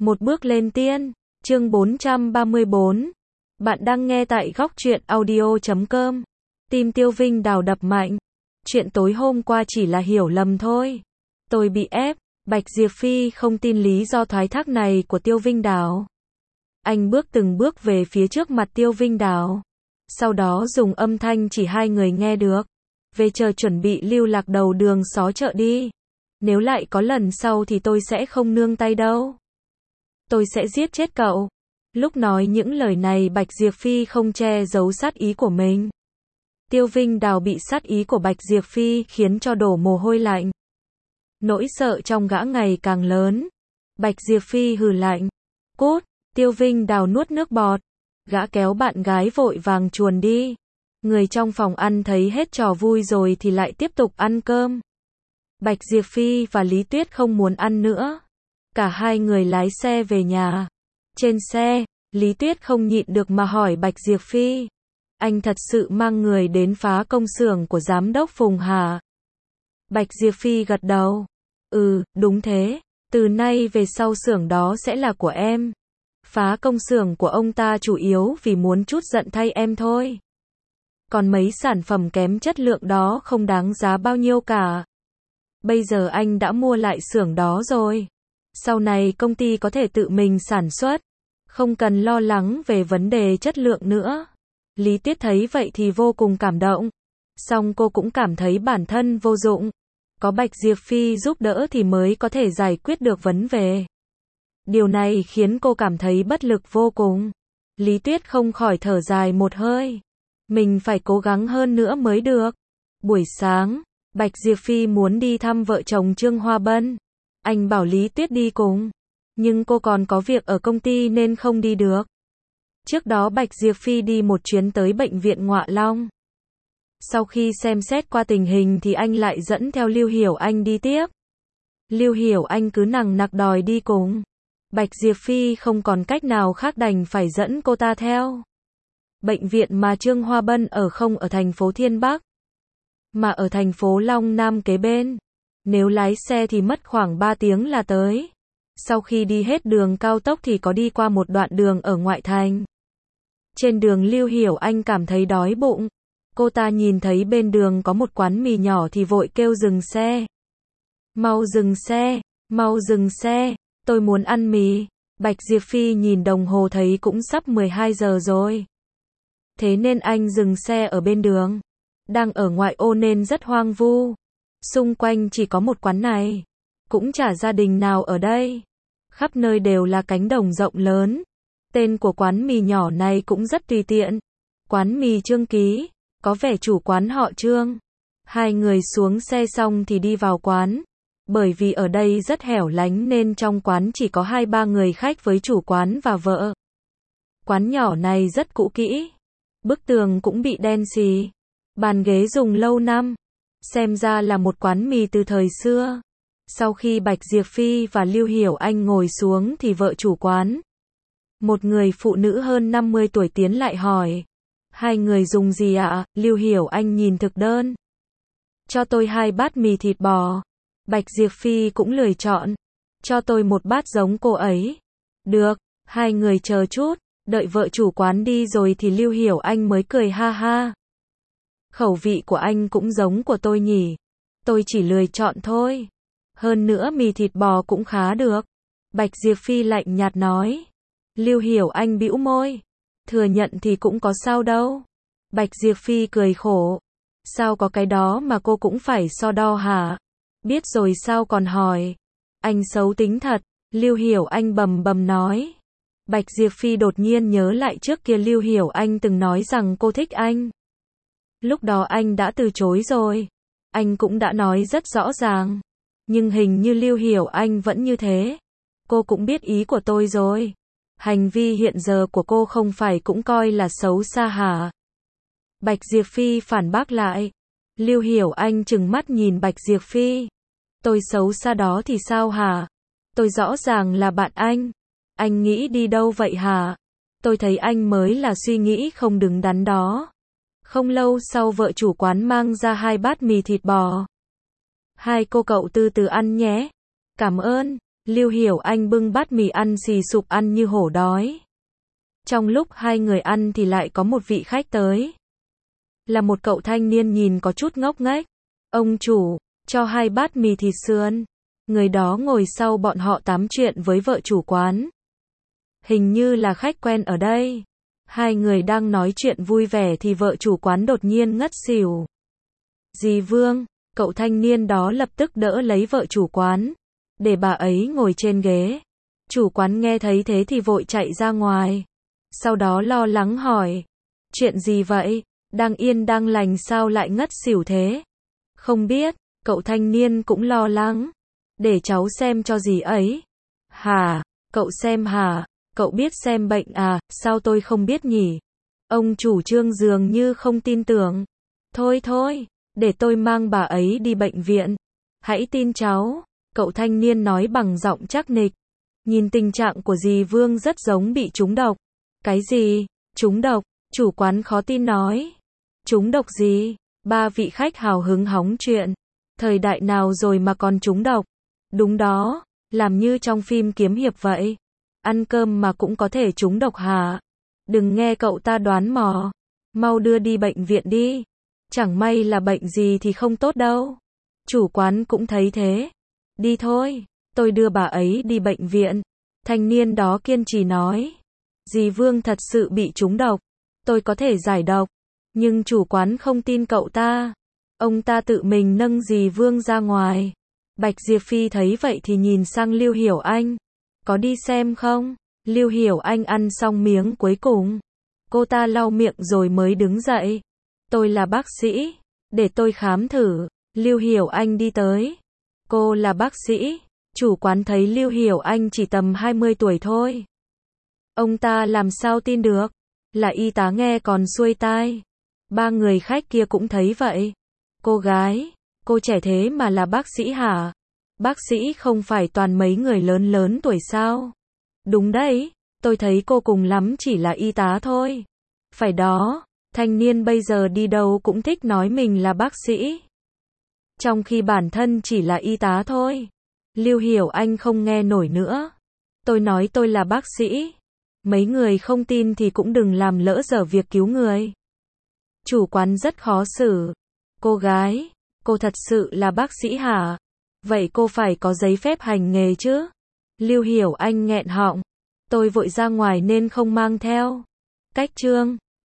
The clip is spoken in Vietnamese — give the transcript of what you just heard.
Một bước lên tiên, chương 434. Bạn đang nghe tại góc truyện audio.com. Tim Tiêu Vinh Đào đập mạnh. Chuyện tối hôm qua chỉ là hiểu lầm thôi. Tôi bị ép. Bạch Diệp Phi không tin lý do thoái thác này của Tiêu Vinh Đào. Anh bước từng bước về phía trước mặt Tiêu Vinh Đào. Sau đó dùng âm thanh chỉ hai người nghe được. Về chờ chuẩn bị lưu lạc đầu đường xó chợ đi. Nếu lại có lần sau thì tôi sẽ không nương tay đâu. Tôi sẽ giết chết cậu. Lúc nói những lời này Bạch Diệp Phi không che giấu sát ý của mình. Tiêu Vinh Đào bị sát ý của Bạch Diệp Phi khiến cho đổ mồ hôi lạnh. Nỗi sợ trong gã ngày càng lớn. Bạch Diệp Phi hừ lạnh. Cút, Tiêu Vinh Đào nuốt nước bọt. Gã kéo bạn gái vội vàng chuồn đi. Người trong phòng ăn thấy hết trò vui rồi thì lại tiếp tục ăn cơm. Bạch Diệp Phi và Lý Tuyết không muốn ăn nữa. Cả hai người lái xe về nhà. Trên xe, Lý Tuyết không nhịn được mà hỏi Bạch Diệp Phi. Anh thật sự mang người đến phá công xưởng của giám đốc Phùng hả? Bạch Diệp Phi gật đầu. Ừ, đúng thế. Từ nay về sau xưởng đó sẽ là của em. Phá công xưởng của ông ta chủ yếu vì muốn trút giận thay em thôi. Còn mấy sản phẩm kém chất lượng đó không đáng giá bao nhiêu cả. Bây giờ anh đã mua lại xưởng đó rồi. Sau này công ty có thể tự mình sản xuất. Không cần lo lắng về vấn đề chất lượng nữa. Lý Tuyết thấy vậy thì vô cùng cảm động. Song cô cũng cảm thấy bản thân vô dụng. Có Bạch Diệp Phi giúp đỡ thì mới có thể giải quyết được vấn đề. Điều này khiến cô cảm thấy bất lực vô cùng. Lý Tuyết không khỏi thở dài một hơi. Mình phải cố gắng hơn nữa mới được. Buổi sáng, Bạch Diệp Phi muốn đi thăm vợ chồng Trương Hoa Bân. Anh bảo Lý Tuyết đi cùng. Nhưng cô còn có việc ở công ty nên không đi được. Trước đó Bạch Diệp Phi đi một chuyến tới bệnh viện Ngoạ Long. Sau khi xem xét qua tình hình thì anh lại dẫn theo Lưu Hiểu Anh đi tiếp. Lưu Hiểu Anh cứ nằng nặc đòi đi cùng. Bạch Diệp Phi không còn cách nào khác đành phải dẫn cô ta theo. Bệnh viện mà Trương Hoa Bân ở không ở thành phố Thiên Bắc, mà ở thành phố Long Nam kế bên. Nếu lái xe thì mất khoảng 3 tiếng là tới. Sau khi đi hết đường cao tốc thì có đi qua một đoạn đường ở ngoại thành. Trên đường Lưu Hiểu Anh cảm thấy đói bụng. Cô ta nhìn thấy bên đường có một quán mì nhỏ thì vội kêu dừng xe. Mau dừng xe, mau dừng xe, tôi muốn ăn mì. Bạch Diệp Phi nhìn đồng hồ thấy cũng sắp 12 giờ rồi. Thế nên anh dừng xe ở bên đường. Đang ở ngoại ô nên rất hoang vu. Xung quanh chỉ có một quán này. Cũng chả gia đình nào ở đây. Khắp nơi đều là cánh đồng rộng lớn. Tên của quán mì nhỏ này cũng rất tùy tiện. Quán mì Trương Ký. Có vẻ chủ quán họ Trương. Hai người xuống xe xong thì đi vào quán. Bởi vì ở đây rất hẻo lánh nên trong quán chỉ có 2-3 người khách với chủ quán và vợ. Quán nhỏ này rất cũ kỹ. Bức tường cũng bị đen xì. Bàn ghế dùng lâu năm. Xem ra là một quán mì từ thời xưa. Sau khi Bạch Diệp Phi và Lưu Hiểu Anh ngồi xuống thì vợ chủ quán, một người phụ nữ hơn 50 tuổi tiến lại hỏi. Hai người dùng gì ạ? Lưu Hiểu Anh nhìn thực đơn. Cho tôi 2 bát mì thịt bò. Bạch Diệp Phi cũng lười chọn. Cho tôi 1 bát giống cô ấy. Được, hai người chờ chút. Đợi vợ chủ quán đi rồi thì Lưu Hiểu Anh mới cười ha ha. Khẩu vị của anh cũng giống của tôi nhỉ. Tôi chỉ lười chọn thôi. Hơn nữa mì thịt bò cũng khá được. Bạch Diệp Phi lạnh nhạt nói. Lưu Hiểu Anh bĩu môi. Thừa nhận thì cũng có sao đâu. Bạch Diệp Phi cười khổ. Sao có cái đó mà cô cũng phải so đo hả? Biết rồi sao còn hỏi. Anh xấu tính thật. Lưu Hiểu Anh bầm bầm nói. Bạch Diệp Phi đột nhiên nhớ lại trước kia Lưu Hiểu Anh từng nói rằng cô thích anh. Lúc đó anh đã từ chối rồi. Anh cũng đã nói rất rõ ràng. Nhưng hình như Lưu Hiểu Anh vẫn như thế. Cô cũng biết ý của tôi rồi. Hành vi hiện giờ của cô không phải cũng coi là xấu xa hả? Bạch Diệp Phi phản bác lại. Lưu Hiểu Anh trừng mắt nhìn Bạch Diệp Phi. Tôi xấu xa đó thì sao hả? Tôi rõ ràng là bạn anh. Anh nghĩ đi đâu vậy hả? Tôi thấy anh mới là suy nghĩ không đứng đắn đó. Không lâu sau vợ chủ quán mang ra 2 bát mì thịt bò. Hai cô cậu từ từ ăn nhé. Cảm ơn. Lưu Hiểu Anh bưng bát mì ăn xì sụp ăn như hổ đói. Trong lúc hai người ăn thì lại có một vị khách tới. Là một cậu thanh niên nhìn có chút ngốc nghếch. Ông chủ, cho 2 bát mì thịt sườn. Người đó ngồi sau bọn họ tám chuyện với vợ chủ quán. Hình như là khách quen ở đây. Hai người đang nói chuyện vui vẻ thì vợ chủ quán đột nhiên ngất xỉu. Dì Vương, cậu thanh niên đó lập tức đỡ lấy vợ chủ quán, để bà ấy ngồi trên ghế. Chủ quán nghe thấy thế thì vội chạy ra ngoài. Sau đó lo lắng hỏi, chuyện gì vậy? Đang yên đang lành sao lại ngất xỉu thế? Không biết, cậu thanh niên cũng lo lắng. Để cháu xem cho dì ấy. Hả? Cậu xem hả? Cậu biết xem bệnh à? Sao tôi không biết nhỉ? Ông chủ Trương dường như không tin tưởng. Thôi thôi, để tôi mang bà ấy đi bệnh viện. Hãy tin cháu, cậu thanh niên nói bằng giọng chắc nịch. Nhìn tình trạng của dì Vương rất giống bị trúng độc. Cái gì? Trúng độc? Chủ quán khó tin nói. Trúng độc gì? Ba vị khách hào hứng hóng chuyện. Thời đại nào rồi mà còn trúng độc? Đúng đó, làm như trong phim kiếm hiệp vậy. Ăn cơm mà cũng có thể trúng độc hả? Đừng nghe cậu ta đoán mò. Mau đưa đi bệnh viện đi. Chẳng may là bệnh gì thì không tốt đâu. Chủ quán cũng thấy thế. Đi thôi, tôi đưa bà ấy đi bệnh viện. Thanh niên đó kiên trì nói. Dì Vương thật sự bị trúng độc. Tôi có thể giải độc. Nhưng chủ quán không tin cậu ta. Ông ta tự mình nâng dì Vương ra ngoài. Bạch Diệp Phi thấy vậy thì nhìn sang Lưu Hiểu Anh. Có đi xem không? Lưu Hiểu Anh ăn xong miếng cuối cùng. Cô ta lau miệng rồi mới đứng dậy. Tôi là bác sĩ. Để tôi khám thử. Lưu Hiểu Anh đi tới. Cô là bác sĩ. Chủ quán thấy Lưu Hiểu Anh chỉ tầm 20 tuổi thôi. Ông ta làm sao tin được? Là y tá nghe còn xuôi tai. Ba người khách kia cũng thấy vậy. Cô gái, cô trẻ thế mà là bác sĩ hả? Bác sĩ không phải toàn mấy người lớn lớn tuổi sao? Đúng đấy, tôi thấy cô cùng lắm chỉ là y tá thôi. Phải đó, thanh niên bây giờ đi đâu cũng thích nói mình là bác sĩ. Trong khi bản thân chỉ là y tá thôi. Lưu Hiểu Anh không nghe nổi nữa. Tôi nói tôi là bác sĩ. Mấy người không tin thì cũng đừng làm lỡ dở việc cứu người. Chủ quán rất khó xử. Cô gái, cô thật sự là bác sĩ hả? Vậy cô phải có giấy phép hành nghề chứ? Lưu Hiểu Anh nghẹn họng. Tôi vội ra ngoài nên không mang theo. Cách chương